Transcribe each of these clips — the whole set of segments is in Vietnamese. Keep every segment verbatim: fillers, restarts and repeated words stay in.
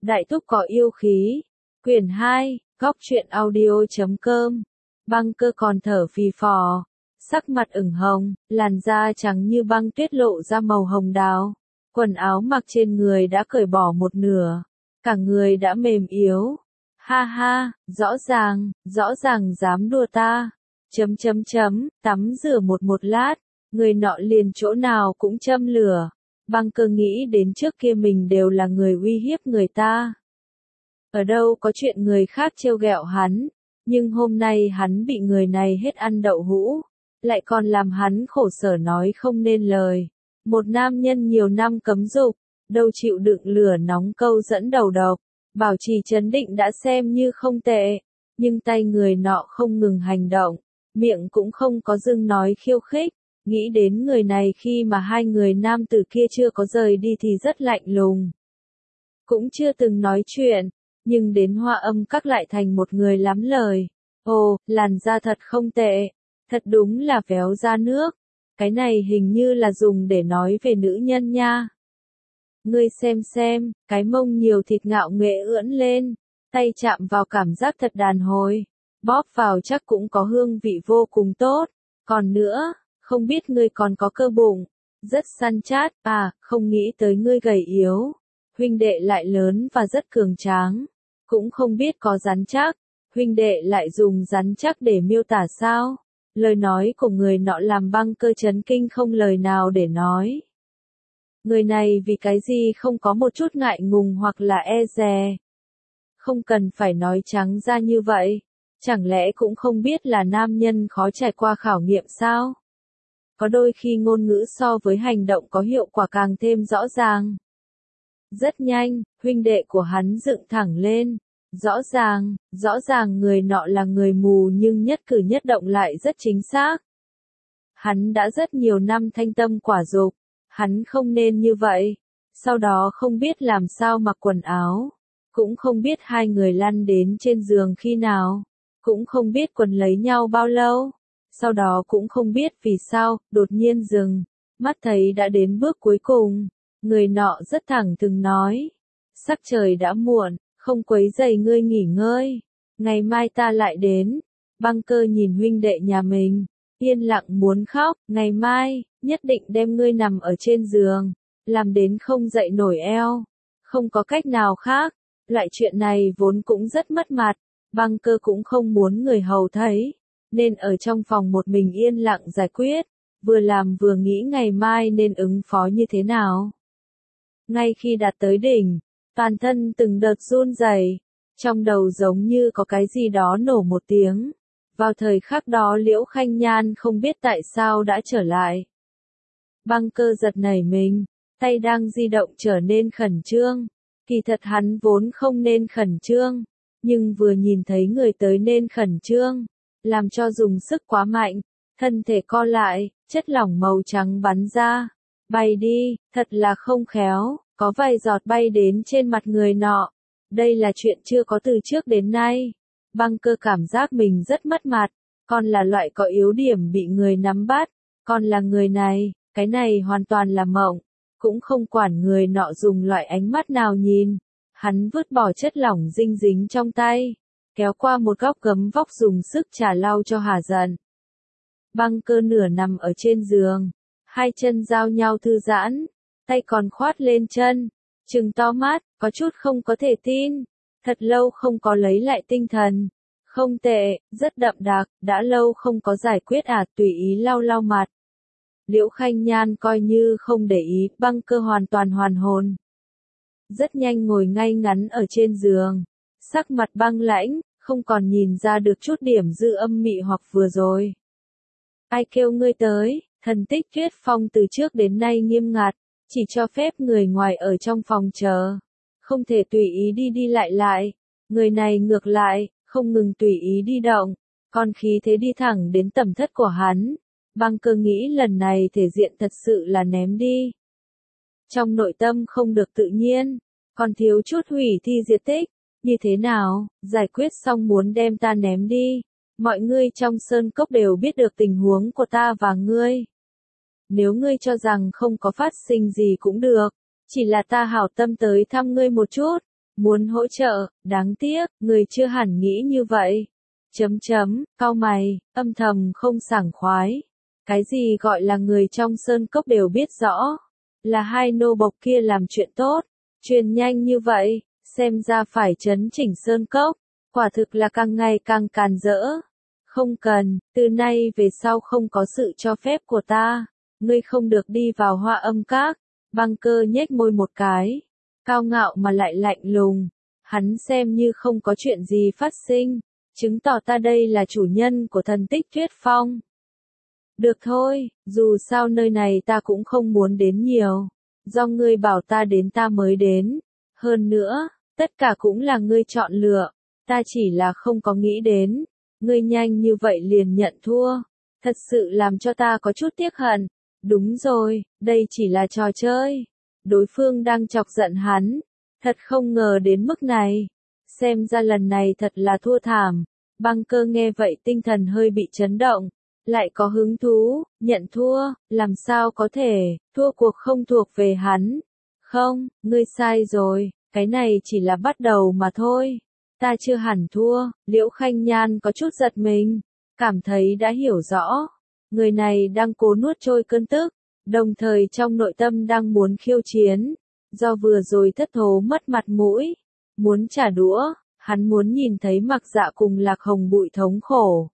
Đại thúc có yêu khí. Quyển hai, góc truyện audio.com. Băng Cơ còn thở phì phò, sắc mặt ửng hồng, làn da trắng như băng tuyết lộ ra màu hồng đào. Quần áo mặc trên người đã cởi bỏ một nửa, cả người đã mềm yếu. Ha ha, rõ ràng, rõ ràng dám đùa ta. Chấm chấm chấm, tắm rửa một một lát, người nọ liền chỗ nào cũng châm lửa. Băng Cơ nghĩ đến trước kia mình đều là người uy hiếp người ta. Ở đâu có chuyện người khác trêu ghẹo hắn, nhưng hôm nay hắn bị người này hết ăn đậu hũ, lại còn làm hắn khổ sở nói không nên lời. Một nam nhân nhiều năm cấm dục, đâu chịu đựng lửa nóng câu dẫn đầu độc, bảo trì trấn định đã xem như không tệ, nhưng tay người nọ không ngừng hành động, miệng cũng không có dừng nói khiêu khích. Nghĩ đến người này khi mà hai người nam tử kia chưa có rời đi thì rất lạnh lùng. Cũng chưa từng nói chuyện, nhưng đến Hoa Âm Các lại thành một người lắm lời. Ồ, làn da thật không tệ, thật đúng là véo ra nước. Cái này hình như là dùng để nói về nữ nhân nha. Ngươi xem xem, cái mông nhiều thịt ngạo nghệ ưỡn lên, tay chạm vào cảm giác thật đàn hồi, bóp vào chắc cũng có hương vị vô cùng tốt. Còn nữa, không biết ngươi còn có cơ bụng, rất săn chát, à, không nghĩ tới ngươi gầy yếu, huynh đệ lại lớn và rất cường tráng, cũng không biết có rắn chắc, huynh đệ lại dùng rắn chắc để miêu tả sao? Lời nói của người nọ làm Băng Cơ chấn kinh không lời nào để nói. Người này vì cái gì không có một chút ngại ngùng hoặc là e dè. Không cần phải nói trắng ra như vậy, chẳng lẽ cũng không biết là nam nhân khó trải qua khảo nghiệm sao? Có đôi khi ngôn ngữ so với hành động có hiệu quả càng thêm rõ ràng. Rất nhanh, huynh đệ của hắn dựng thẳng lên. Rõ ràng, rõ ràng người nọ là người mù nhưng nhất cử nhất động lại rất chính xác. Hắn đã rất nhiều năm thanh tâm quả dục, hắn không nên như vậy. Sau đó không biết làm sao mặc quần áo, cũng không biết hai người lăn đến trên giường khi nào, cũng không biết quần lấy nhau bao lâu. Sau đó cũng không biết vì sao, đột nhiên dừng, mắt thấy đã đến bước cuối cùng. Người nọ rất thẳng thừng nói, sắc trời đã muộn, không quấy rầy ngươi nghỉ ngơi, ngày mai ta lại đến. Băng Cơ nhìn huynh đệ nhà mình, yên lặng muốn khóc, ngày mai, nhất định đem ngươi nằm ở trên giường, làm đến không dậy nổi eo. Không có cách nào khác, loại chuyện này vốn cũng rất mất mặt, Băng Cơ cũng không muốn người hầu thấy, nên ở trong phòng một mình yên lặng giải quyết, vừa làm vừa nghĩ ngày mai nên ứng phó như thế nào. Ngay khi đạt tới đỉnh, toàn thân từng đợt run rẩy, trong đầu giống như có cái gì đó nổ một tiếng. Vào thời khắc đó Liễu Khanh Nhan không biết tại sao đã trở lại. Băng Cơ giật nảy mình, tay đang di động trở nên khẩn trương. Kỳ thật hắn vốn không nên khẩn trương, nhưng vừa nhìn thấy người tới nên khẩn trương, làm cho dùng sức quá mạnh, thân thể co lại, chất lỏng màu trắng bắn ra, bay đi, thật là không khéo. Có vài giọt bay đến trên mặt người nọ. Đây là chuyện chưa có từ trước đến nay. Băng Cơ cảm giác mình rất mất mặt. Còn là loại có yếu điểm bị người nắm bắt. Còn là người này, cái này hoàn toàn là mộng. Cũng không quản người nọ dùng loại ánh mắt nào nhìn. Hắn vứt bỏ chất lỏng dinh dính trong tay, kéo qua một góc gấm vóc dùng sức chà lau cho hả giận. Băng Cơ nửa nằm ở trên giường, hai chân giao nhau thư giãn, tay còn khoát lên chân, trừng to mắt, có chút không có thể tin. Thật lâu không có lấy lại tinh thần. Không tệ, rất đậm đặc, đã lâu không có giải quyết à, tùy ý lau lau mặt. Liễu Khanh Nhan coi như không để ý, Băng Cơ hoàn toàn hoàn hồn. Rất nhanh ngồi ngay ngắn ở trên giường, sắc mặt băng lãnh, không còn nhìn ra được chút điểm dư âm mị hoặc vừa rồi. Ai kêu ngươi tới? Thần tích Tuyết Phong từ trước đến nay nghiêm ngặt, chỉ cho phép người ngoài ở trong phòng chờ, không thể tùy ý đi đi lại lại. Người này ngược lại, không ngừng tùy ý đi động, còn khí thế đi thẳng đến tẩm thất của hắn. Băng Cơ nghĩ lần này thể diện thật sự là ném đi. Trong nội tâm không được tự nhiên, còn thiếu chút hủy thi diệt tích. Như thế nào, giải quyết xong muốn đem ta ném đi. Mọi người trong sơn cốc đều biết được tình huống của ta và ngươi. Nếu ngươi cho rằng không có phát sinh gì cũng được, chỉ là ta hảo tâm tới thăm ngươi một chút, muốn hỗ trợ, đáng tiếc, người chưa hẳn nghĩ như vậy. Chấm chấm, cau mày, âm thầm không sảng khoái. Cái gì gọi là người trong sơn cốc đều biết rõ, là hai nô bộc kia làm chuyện tốt, truyền nhanh như vậy, xem ra phải chấn chỉnh sơn cốc, quả thực là càng ngày càng càn rỡ. Không cần, từ nay về sau không có sự cho phép của ta, ngươi không được đi vào Hoa Âm Các. Băng Cơ nhếch môi một cái, cao ngạo mà lại lạnh lùng, hắn xem như không có chuyện gì phát sinh, chứng tỏ ta đây là chủ nhân của thần tích Tuyết Phong. Được thôi, dù sao nơi này ta cũng không muốn đến nhiều, do ngươi bảo ta đến ta mới đến, hơn nữa, tất cả cũng là ngươi chọn lựa, ta chỉ là không có nghĩ đến, ngươi nhanh như vậy liền nhận thua, thật sự làm cho ta có chút tiếc hận. Đúng rồi, đây chỉ là trò chơi. Đối phương đang chọc giận hắn, thật không ngờ đến mức này. Xem ra lần này thật là thua thảm. Băng Cơ nghe vậy tinh thần hơi bị chấn động, lại có hứng thú, nhận thua, làm sao có thể, thua cuộc không thuộc về hắn. Không, ngươi sai rồi, cái này chỉ là bắt đầu mà thôi. Ta chưa hẳn thua, Liễu Khanh Nhan có chút giật mình, cảm thấy đã hiểu rõ. Người này đang cố nuốt trôi cơn tức, đồng thời trong nội tâm đang muốn khiêu chiến, do vừa rồi thất thố mất mặt mũi, muốn trả đũa, hắn muốn nhìn thấy Mặc Dạ cùng Lạc Hồng Bụi thống khổ.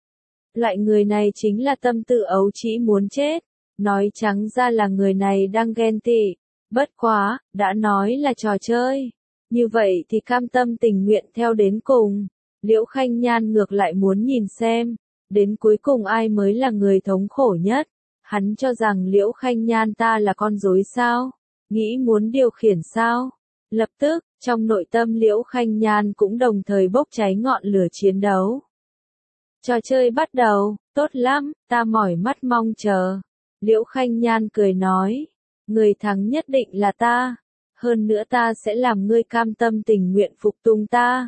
Loại người này chính là tâm tư ấu trĩ muốn chết, nói trắng ra là người này đang ghen tị, bất quá, đã nói là trò chơi, như vậy thì cam tâm tình nguyện theo đến cùng. Liễu Khanh Nhan ngược lại muốn nhìn xem, đến cuối cùng ai mới là người thống khổ nhất. Hắn cho rằng Liễu Khanh Nhan ta là con rối sao? Nghĩ muốn điều khiển sao? Lập tức, trong nội tâm Liễu Khanh Nhan cũng đồng thời bốc cháy ngọn lửa chiến đấu. Trò chơi bắt đầu, tốt lắm, ta mỏi mắt mong chờ. Liễu Khanh Nhan cười nói, người thắng nhất định là ta, hơn nữa ta sẽ làm ngươi cam tâm tình nguyện phục tùng ta.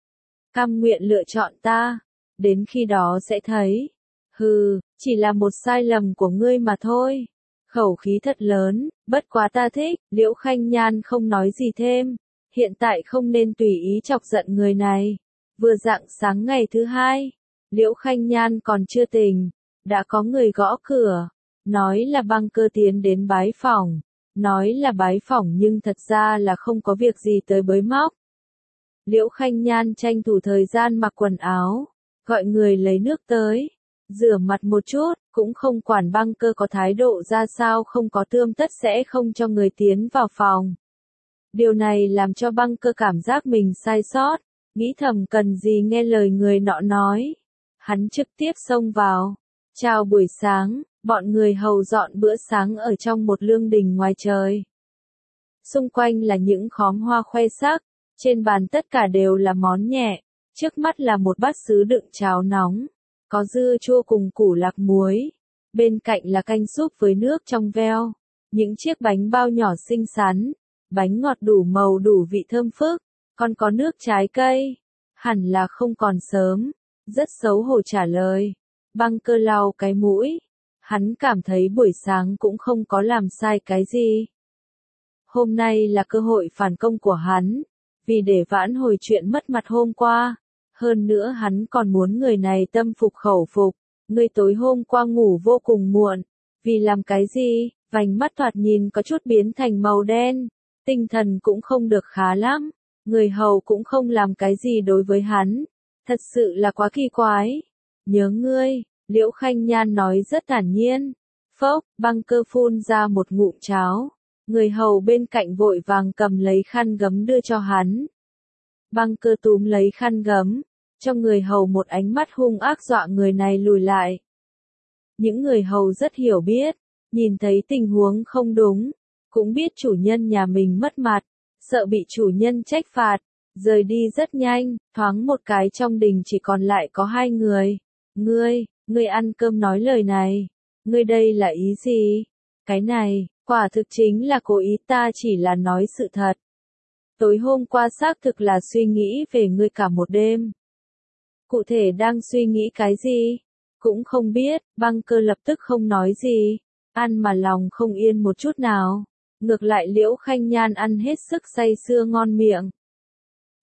Cam nguyện lựa chọn ta, đến khi đó sẽ thấy. Hừ, chỉ là một sai lầm của ngươi mà thôi. Khẩu khí thật lớn, bất quá ta thích. Liễu Khanh Nhan không nói gì thêm, hiện tại không nên tùy ý chọc giận người này. Vừa rạng sáng ngày thứ hai, Liễu Khanh Nhan còn chưa tỉnh, đã có người gõ cửa, nói là Băng Cơ tiến đến bái phỏng, nói là bái phỏng nhưng thật ra là không có việc gì tới bới móc. Liễu Khanh Nhan tranh thủ thời gian mặc quần áo, gọi người lấy nước tới, rửa mặt một chút, cũng không quản Băng Cơ có thái độ ra sao, không có tươm tất sẽ không cho người tiến vào phòng. Điều này làm cho Băng Cơ cảm giác mình sai sót, nghĩ thầm cần gì nghe lời người nọ nói. Hắn trực tiếp xông vào. Chào buổi sáng, bọn người hầu dọn bữa sáng ở trong một lương đình ngoài trời. Xung quanh là những khóm hoa khoe sắc, trên bàn tất cả đều là món nhẹ, trước mắt là một bát sứ đựng cháo nóng, có dưa chua cùng củ lạc muối, bên cạnh là canh súp với nước trong veo, những chiếc bánh bao nhỏ xinh xắn, bánh ngọt đủ màu đủ vị thơm phức, còn có nước trái cây. Hẳn là không còn sớm, rất xấu hổ trả lời. Băng Cơ lau cái mũi, hắn cảm thấy buổi sáng cũng không có làm sai cái gì. Hôm nay là cơ hội phản công của hắn, vì để vãn hồi chuyện mất mặt hôm qua. Hơn nữa hắn còn muốn người này tâm phục khẩu phục. Ngươi tối hôm qua ngủ vô cùng muộn, vì làm cái gì? Vành mắt thoạt nhìn có chút biến thành màu đen, tinh thần cũng không được khá lắm. Người hầu cũng không làm cái gì đối với hắn, thật sự là quá kỳ quái. Nhớ ngươi, Liễu Khanh Nhan nói rất thản nhiên. Phốc, Băng Cơ phun ra một ngụm cháo. Người hầu bên cạnh vội vàng cầm lấy khăn gấm đưa cho hắn. Băng Cơ túm lấy khăn gấm, cho người hầu một ánh mắt hung ác dọa người này lùi lại. Những người hầu rất hiểu biết, nhìn thấy tình huống không đúng, cũng biết chủ nhân nhà mình mất mặt, sợ bị chủ nhân trách phạt, rời đi rất nhanh, thoáng một cái trong đình chỉ còn lại có hai người. Ngươi, ngươi ăn cơm nói lời này, ngươi đây là ý gì? Cái này, quả thực chính là cố ý, ta chỉ là nói sự thật. Tối hôm qua xác thực là suy nghĩ về ngươi cả một đêm. Cụ thể đang suy nghĩ cái gì? Cũng không biết. Băng Cơ lập tức không nói gì, ăn mà lòng không yên một chút nào. Ngược lại Liễu Khanh Nhan ăn hết sức say sưa ngon miệng.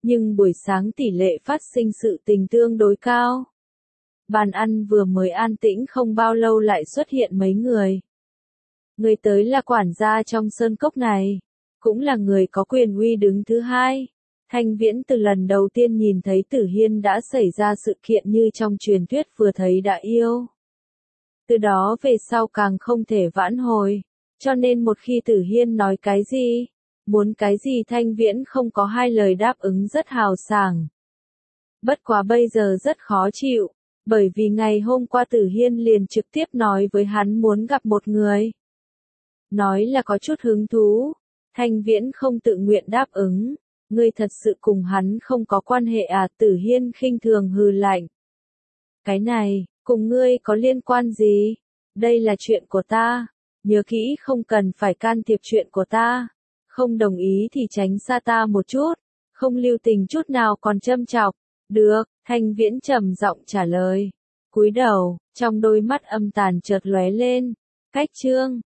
nhưng buổi sáng tỷ lệ phát sinh sự tình tương đối cao. Bàn ăn vừa mới an tĩnh không bao lâu lại xuất hiện mấy người. Người tới là quản gia trong sơn cốc này, cũng là người có quyền uy đứng thứ hai. Thanh Viễn từ lần đầu tiên nhìn thấy Tử Hiên đã xảy ra sự kiện như trong truyền thuyết vừa thấy đã yêu. Từ đó về sau càng không thể vãn hồi, cho nên một khi Tử Hiên nói cái gì, muốn cái gì Thanh Viễn không có hai lời đáp ứng rất hào sảng. Bất quá bây giờ rất khó chịu, bởi vì ngày hôm qua Tử Hiên liền trực tiếp nói với hắn muốn gặp một người. Nói là có chút hứng thú, Thanh Viễn không tự nguyện đáp ứng. Ngươi thật sự cùng hắn không có quan hệ à? Tử Hiên khinh thường hừ lạnh. Cái này, cùng ngươi có liên quan gì? Đây là chuyện của ta. Nhớ kỹ không cần phải can thiệp chuyện của ta. Không đồng ý thì tránh xa ta một chút. Không lưu tình chút nào còn châm chọc. Được, Thanh Viễn trầm giọng trả lời. Cúi đầu, trong đôi mắt âm tàn chợt lóe lên. Cách chương.